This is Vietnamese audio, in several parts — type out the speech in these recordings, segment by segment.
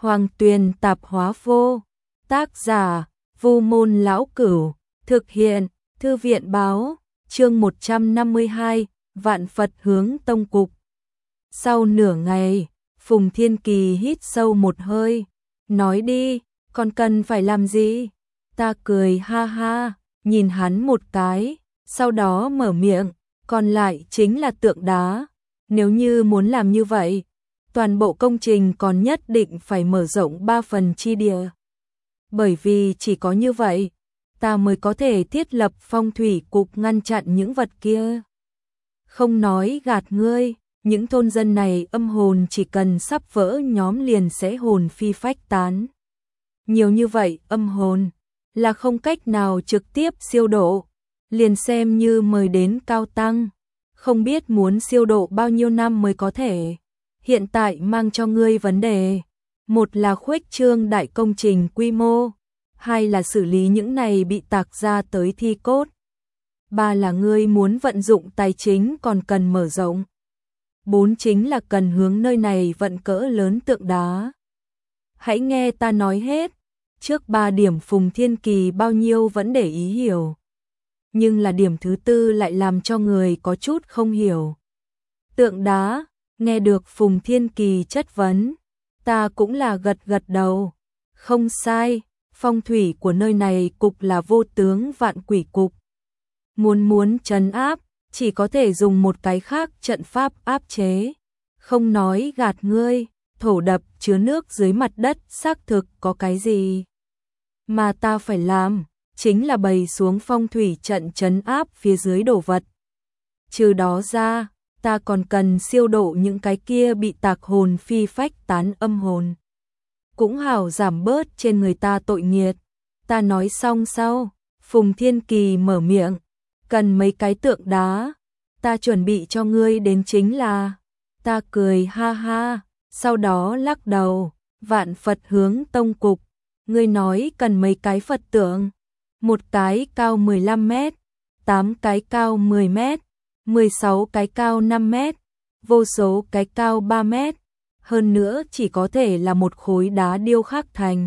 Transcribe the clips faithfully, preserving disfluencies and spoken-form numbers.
Hoàng Tuyền Tạp Hóa Vô. Tác giả: Vu Môn Lão Cửu. Thực hiện: Thư viện Báo. Chương một trăm năm mươi hai, Vạn Phật Hướng Tông Cục. Sau nửa ngày, Phùng Thiên Kỳ hít sâu một hơi. Nói đi, còn cần phải làm gì? Ta cười ha ha, nhìn hắn một cái, sau đó mở miệng, còn lại chính là tượng đá. Nếu như muốn làm như vậy, toàn bộ công trình còn nhất định phải mở rộng ba phần chi địa. Bởi vì chỉ có như vậy, ta mới có thể thiết lập phong thủy cục ngăn chặn những vật kia. Không nói gạt ngươi, những thôn dân này âm hồn chỉ cần sắp vỡ nhóm liền sẽ hồn phi phách tán. Nhiều như vậy âm hồn là không cách nào trực tiếp siêu độ, liền xem như mời đến cao tăng, không biết muốn siêu độ bao nhiêu năm mới có thể. Hiện tại mang cho ngươi vấn đề, một là khuếch trương đại công trình quy mô, hai là xử lý những này bị tạc ra tới thi cốt, ba là ngươi muốn vận dụng tài chính còn cần mở rộng, bốn chính là cần hướng nơi này vận cỡ lớn tượng đá. Hãy nghe ta nói hết. Trước ba điểm Phùng Thiên Kỳ bao nhiêu vẫn để ý hiểu, nhưng là điểm thứ tư lại làm cho người có chút không hiểu. Tượng đá. Nghe được Phùng Thiên Kỳ chất vấn, ta cũng là gật gật đầu. Không sai, phong thủy của nơi này cục là vô tướng vạn quỷ cục. Muốn muốn trấn áp, chỉ có thể dùng một cái khác trận pháp áp chế. Không nói gạt ngươi, thổ đập chứa nước dưới mặt đất xác thực có cái gì. Mà ta phải làm, chính là bày xuống phong thủy trận trấn áp phía dưới đồ vật. Trừ đó ra, ta còn cần siêu độ những cái kia bị tạc hồn phi phách tán âm hồn. Cũng hảo giảm bớt trên người ta tội nghiệt. Ta nói xong sau, Phùng Thiên Kỳ mở miệng, cần mấy cái tượng đá, ta chuẩn bị cho ngươi đến chính là. Ta cười ha ha, sau đó lắc đầu, Vạn Phật Hướng Tông Cục, ngươi nói cần mấy cái Phật tượng, một cái cao mười lăm mét, tám cái cao mười mét, mười sáu cái cao năm mét, vô số cái cao ba mét, hơn nữa chỉ có thể là một khối đá điêu khắc thành,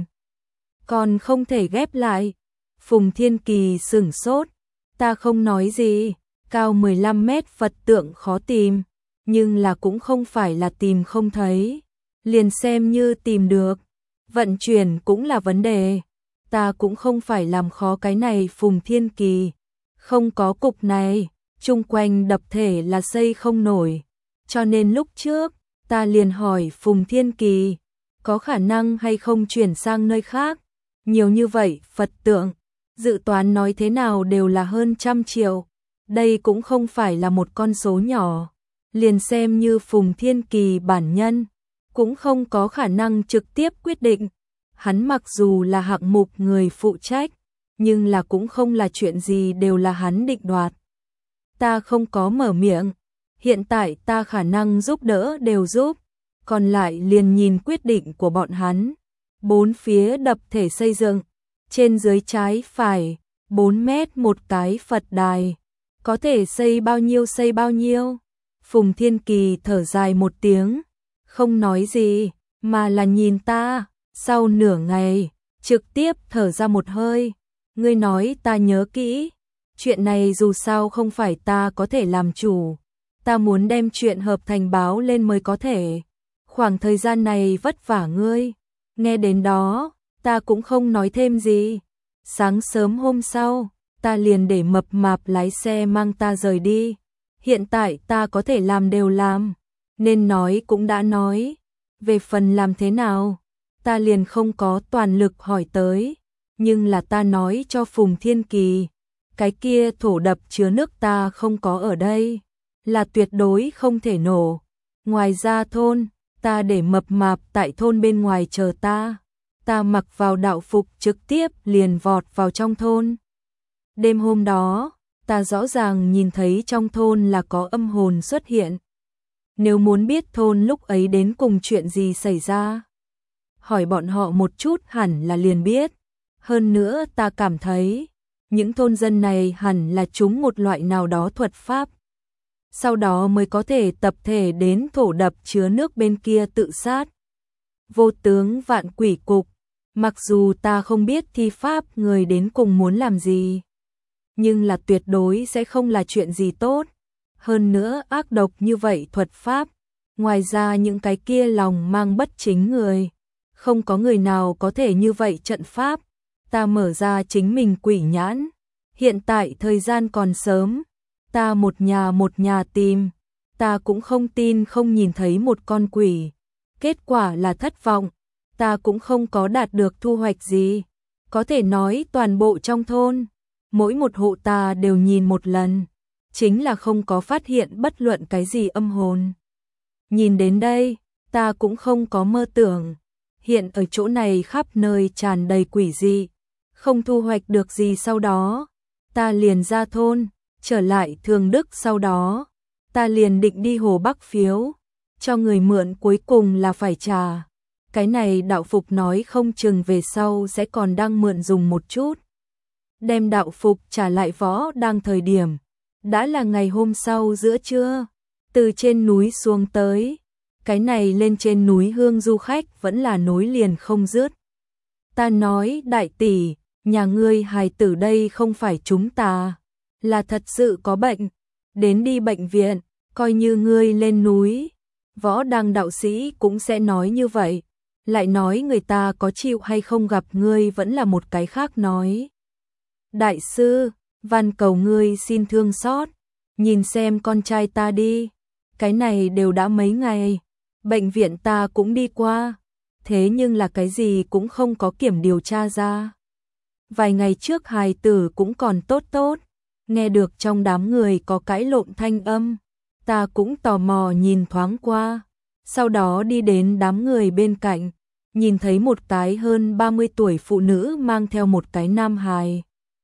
còn không thể ghép lại. Phùng Thiên Kỳ sửng sốt, ta không nói gì, cao mười lăm mét Phật tượng khó tìm, nhưng là cũng không phải là tìm không thấy, liền xem như tìm được, vận chuyển cũng là vấn đề, ta cũng không phải làm khó cái này. Phùng Thiên Kỳ, không có cục này, chung quanh đập thể là xây không nổi, cho nên lúc trước, ta liền hỏi Phùng Thiên Kỳ, có khả năng hay không chuyển sang nơi khác, nhiều như vậy Phật tượng, dự toán nói thế nào đều là hơn trăm triệu, đây cũng không phải là một con số nhỏ, liền xem như Phùng Thiên Kỳ bản nhân, cũng không có khả năng trực tiếp quyết định, hắn mặc dù là hạng mục người phụ trách, nhưng là cũng không là chuyện gì đều là hắn định đoạt. Ta không có mở miệng, hiện tại ta khả năng giúp đỡ đều giúp, còn lại liền nhìn quyết định của bọn hắn. Bốn phía đập thể xây dựng, trên dưới trái phải, bốn mét một cái Phật đài, có thể xây bao nhiêu xây bao nhiêu. Phùng Thiên Kỳ thở dài một tiếng, không nói gì, mà là nhìn ta, sau nửa ngày, trực tiếp thở ra một hơi, ngươi nói ta nhớ kỹ. Chuyện này dù sao không phải ta có thể làm chủ, ta muốn đem chuyện hợp thành báo lên mới có thể. Khoảng thời gian này vất vả ngươi. Nghe đến đó, ta cũng không nói thêm gì. Sáng sớm hôm sau, ta liền để mập mạp lái xe mang ta rời đi. Hiện tại ta có thể làm đều làm, nên nói cũng đã nói. Về phần làm thế nào, ta liền không có toàn lực hỏi tới, nhưng là ta nói cho Phùng Thiên Kỳ, cái kia thổ đập chứa nước ta không có ở đây, là tuyệt đối không thể nổ. Ngoài ra thôn, ta để mập mạp tại thôn bên ngoài chờ ta. Ta mặc vào đạo phục trực tiếp liền vọt vào trong thôn. Đêm hôm đó, ta rõ ràng nhìn thấy trong thôn là có âm hồn xuất hiện. Nếu muốn biết thôn lúc ấy đến cùng chuyện gì xảy ra, hỏi bọn họ một chút hẳn là liền biết. Hơn nữa ta cảm thấy, những thôn dân này hẳn là chúng một loại nào đó thuật pháp. Sau đó mới có thể tập thể đến thổ đập chứa nước bên kia tự sát. vô tướng vạn quỷ cục. Mặc dù ta không biết thi pháp người đến cùng muốn làm gì, nhưng là tuyệt đối sẽ không là chuyện gì tốt. Hơn nữa ác độc như vậy thuật pháp, ngoài ra những cái kia lòng mang bất chính người, không có người nào có thể như vậy trận pháp. Ta mở ra chính mình quỷ nhãn, hiện tại thời gian còn sớm, ta một nhà một nhà tìm, ta cũng không tin không nhìn thấy một con quỷ. Kết quả là thất vọng, ta cũng không có đạt được thu hoạch gì. Có thể nói toàn bộ trong thôn, mỗi một hộ ta đều nhìn một lần, chính là không có phát hiện bất luận cái gì âm hồn. Nhìn đến đây, ta cũng không có mơ tưởng, hiện ở chỗ này khắp nơi tràn đầy quỷ dị, không thu hoạch được gì. Sau đó, ta liền ra thôn, trở lại Thường Đức. Sau đó, ta liền định đi Hồ Bắc phiếu, cho người mượn, cuối cùng là phải trả. Cái này đạo phục nói không chừng về sau sẽ còn đang mượn dùng một chút. Đem đạo phục trả lại Võ Đang thời điểm, đã là ngày hôm sau giữa trưa, từ trên núi xuống tới. Cái này lên trên núi hương du khách vẫn là nối liền không dứt. Ta nói đại tỷ, nhà ngươi hài tử đây không phải chúng ta, là thật sự có bệnh, đến đi bệnh viện, coi như ngươi lên núi. Võ Đang đạo sĩ cũng sẽ nói như vậy, lại nói người ta có chịu hay không gặp ngươi vẫn là một cái khác nói. Đại sư, van cầu ngươi xin thương xót, nhìn xem con trai ta đi, cái này đều đã mấy ngày, bệnh viện ta cũng đi qua, thế nhưng là cái gì cũng không có kiểm điều tra ra. Vài ngày trước hài tử cũng còn tốt tốt, nghe được trong đám người có cãi lộn thanh âm, ta cũng tò mò nhìn thoáng qua, sau đó đi đến đám người bên cạnh, nhìn thấy một cái hơn ba mươi tuổi phụ nữ mang theo một cái nam hài.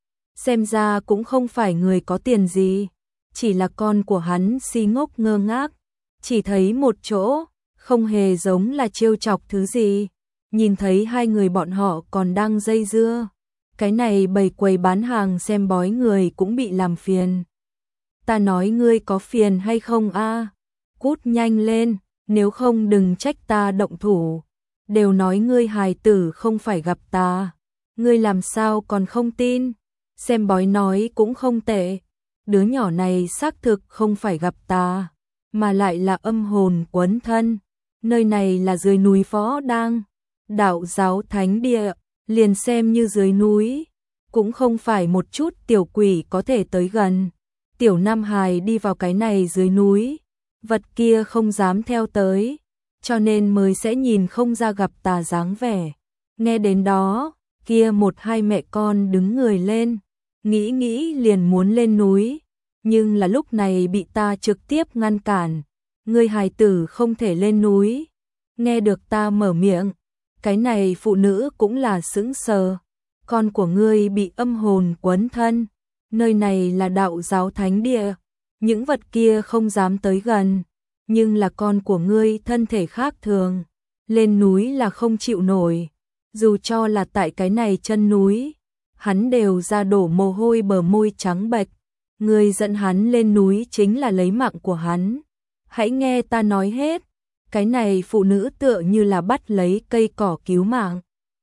Xem ra cũng không phải người có tiền gì, chỉ là con của hắn si ngốc ngơ ngác, chỉ thấy một chỗ, không hề giống là trêu chọc thứ gì. Nhìn thấy hai người bọn họ còn đang dây dưa, cái này bầy quầy bán hàng xem bói người cũng bị làm phiền. Ta nói ngươi có phiền hay không a? Cút nhanh lên, nếu không đừng trách ta động thủ. Đều nói ngươi hài tử không phải gặp ta, ngươi làm sao còn không tin? Xem bói nói cũng không tệ, đứa nhỏ này xác thực không phải gặp ta, mà lại là âm hồn quấn thân. Nơi này là dưới núi Võ Đang, đạo giáo thánh địa, liền xem như dưới núi, cũng không phải một chút tiểu quỷ có thể tới gần. Tiểu Nam Hài đi vào cái này dưới núi, vật kia không dám theo tới, cho nên mới sẽ nhìn không ra gặp tà dáng vẻ. Nghe đến đó, kia một hai mẹ con đứng người lên, nghĩ nghĩ liền muốn lên núi, nhưng là lúc này bị ta trực tiếp ngăn cản. Ngươi hài tử không thể lên núi. Nghe được ta mở miệng, cái này phụ nữ cũng là sững sờ. Con của ngươi bị âm hồn quấn thân, nơi này là đạo giáo thánh địa, những vật kia không dám tới gần, nhưng là con của ngươi thân thể khác thường, lên núi là không chịu nổi. Dù cho là tại cái này chân núi, hắn đều ra đổ mồ hôi, bờ môi trắng bệch. Ngươi dẫn hắn lên núi chính là lấy mạng của hắn. Hãy nghe ta nói hết. Cái này phụ nữ tựa như là bắt lấy cây cỏ cứu mạng.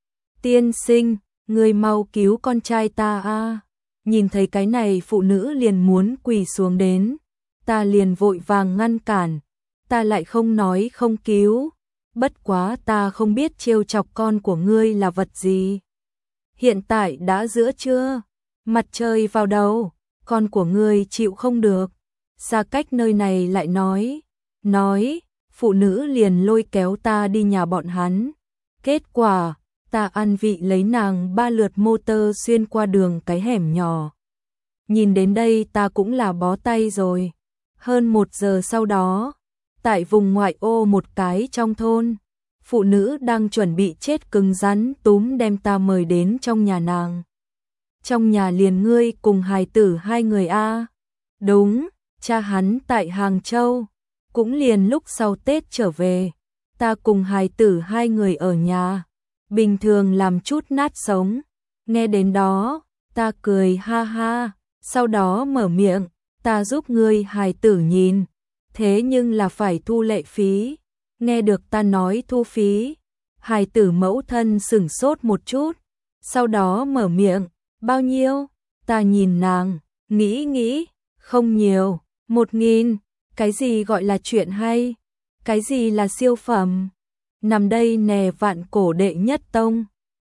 Tiên sinh, ngươi mau cứu con trai ta a. Nhìn thấy cái này phụ nữ liền muốn quỳ xuống đến, ta liền vội vàng ngăn cản. Ta lại không nói không cứu, bất quá ta không biết trêu chọc con của ngươi là vật gì. Hiện tại đã giữa trưa, mặt trời vào đầu, con của ngươi chịu không được. Xa cách nơi này lại nói, nói, phụ nữ liền lôi kéo ta đi nhà bọn hắn. Kết quả, ta ăn vị lấy nàng ba lượt mô tơ xuyên qua đường cái hẻm nhỏ. Nhìn đến đây ta cũng là bó tay rồi. Hơn một giờ sau đó, tại vùng ngoại ô một cái trong thôn, phụ nữ đang chuẩn bị chết cứng rắn túm đem ta mời đến trong nhà nàng. Trong nhà liền ngươi cùng hài tử hai người a. Đúng, cha hắn tại Hàng Châu, cũng liền lúc sau Tết trở về, ta cùng hài tử hai người ở nhà, bình thường làm chút nát sống. Nghe đến đó, ta cười ha ha, sau đó mở miệng, ta giúp ngươi hài tử nhìn, thế nhưng là phải thu lệ phí. Nghe được ta nói thu phí, Hài tử mẫu thân sửng sốt một chút, sau đó mở miệng, bao nhiêu? Ta nhìn nàng, nghĩ nghĩ, không nhiều, một nghìn, cái gì gọi là chuyện hay? Cái gì là siêu phẩm? Nằm đây nè vạn cổ đệ nhất tông.